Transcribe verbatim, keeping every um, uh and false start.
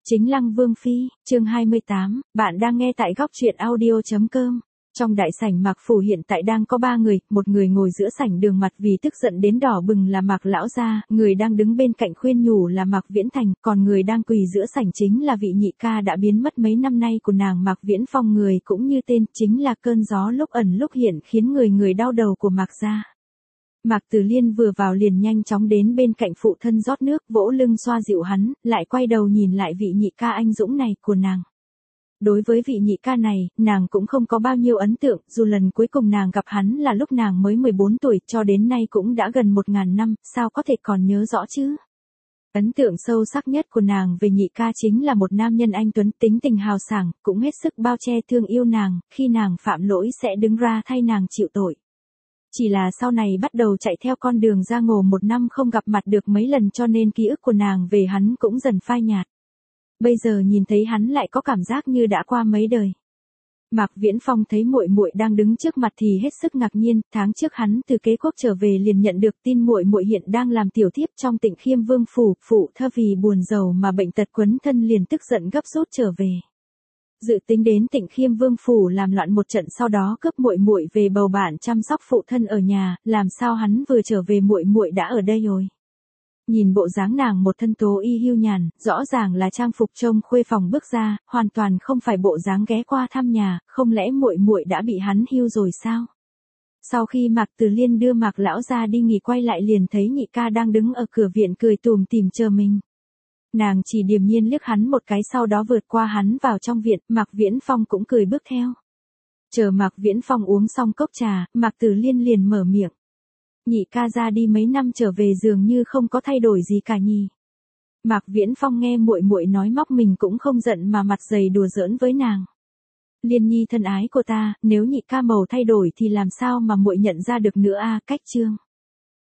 Chính Lăng Vương Phi, chương hai mươi tám, bạn đang nghe tại góc truyện audio.com. Trong đại sảnh Mạc Phủ hiện tại đang có ba người, một người ngồi giữa sảnh đường mặt vì tức giận đến đỏ bừng là Mạc Lão Gia, người đang đứng bên cạnh khuyên nhủ là Mạc Viễn Thành, còn người đang quỳ giữa sảnh chính là vị nhị ca đã biến mất mấy năm nay của nàng Mạc Viễn Phong, người cũng như tên, chính là cơn gió lúc ẩn lúc hiện khiến người người đau đầu của Mạc gia. Mạc Tử Liên vừa vào liền nhanh chóng đến bên cạnh phụ thân rót nước, vỗ lưng xoa dịu hắn, lại quay đầu nhìn lại vị nhị ca anh dũng này của nàng. Đối với vị nhị ca này, nàng cũng không có bao nhiêu ấn tượng, dù lần cuối cùng nàng gặp hắn là lúc nàng mới mười bốn tuổi, cho đến nay cũng đã gần một ngàn năm, sao có thể còn nhớ rõ chứ? Ấn tượng sâu sắc nhất của nàng về nhị ca chính là một nam nhân anh tuấn, tính tình hào sảng, cũng hết sức bao che thương yêu nàng, khi nàng phạm lỗi sẽ đứng ra thay nàng chịu tội. Chỉ là sau này bắt đầu chạy theo con đường giang hồ, một năm không gặp mặt được mấy lần, cho nên ký ức của nàng về hắn cũng dần phai nhạt. Bây giờ nhìn thấy hắn lại có cảm giác như đã qua mấy đời. Mạc Viễn Phong thấy muội muội đang đứng trước mặt thì hết sức ngạc nhiên, tháng trước hắn từ Kế Quốc trở về liền nhận được tin muội muội hiện đang làm tiểu thiếp trong Tịnh Khiêm Vương phủ, phụ thơ vì buồn rầu mà bệnh tật quấn thân liền tức giận gấp rút trở về. Dự tính đến Tịnh Khiêm Vương phủ làm loạn một trận, sau đó cướp muội muội về bầu bạn chăm sóc phụ thân ở nhà, làm sao hắn vừa trở về muội muội đã ở đây rồi. Nhìn bộ dáng nàng một thân tố y hiu nhàn, rõ ràng là trang phục trông khuê phòng bước ra, hoàn toàn không phải bộ dáng ghé qua thăm nhà, không lẽ muội muội đã bị hắn hiu rồi sao? Sau khi Mạc Tử Liên đưa Mạc Lão Gia đi nghỉ, quay lại liền thấy nhị ca đang đứng ở cửa viện cười tủm tỉm chờ mình. Nàng chỉ điềm nhiên liếc hắn một cái, sau đó vượt qua hắn vào trong viện, Mạc Viễn Phong cũng cười bước theo. Chờ Mạc Viễn Phong uống xong cốc trà, Mạc Tử Liên liền mở miệng. Nhị ca ra đi mấy năm trở về dường như không có thay đổi gì cả nhỉ. Mạc Viễn Phong nghe muội muội nói móc mình cũng không giận mà mặt dày đùa giỡn với nàng. Liên nhi thân ái của ta, nếu nhị ca màu thay đổi thì làm sao mà muội nhận ra được nữa a, cách chương.